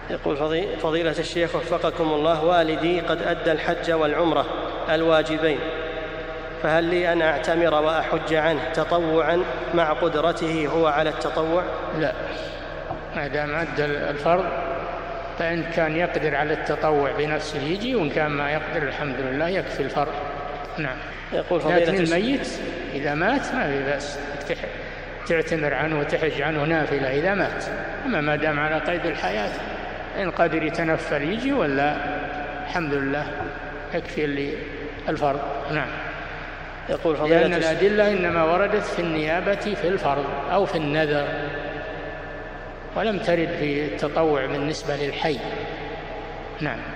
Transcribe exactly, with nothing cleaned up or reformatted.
يقول فضيلة الشيخ وفقكم الله، والدي قد أدى الحج والعمرة الواجبين، فهل لي أن أعتمر وأحج عنه تطوعا مع قدرته هو على التطوع؟ لا، ما دام أدى الفرض فإن كان يقدر على التطوع بنفسه يجي، وإن كان ما يقدر الحمد لله يكفي الفرض. نعم. يقول فضيلة لكن الميت إذا مات ما في بأس تعتمر عنه وتحج عنه نافلة إذا مات، أما ما دام على قيد الحياة إن قدر يتنفل يجي، ولا الحمد لله يكفي اللي الفرض. نعم. يقول فضيلة لأن الأدلة إنما وردت في النيابة في الفرض أو في النذر، ولم ترد في التطوع بالنسبة للحي. نعم.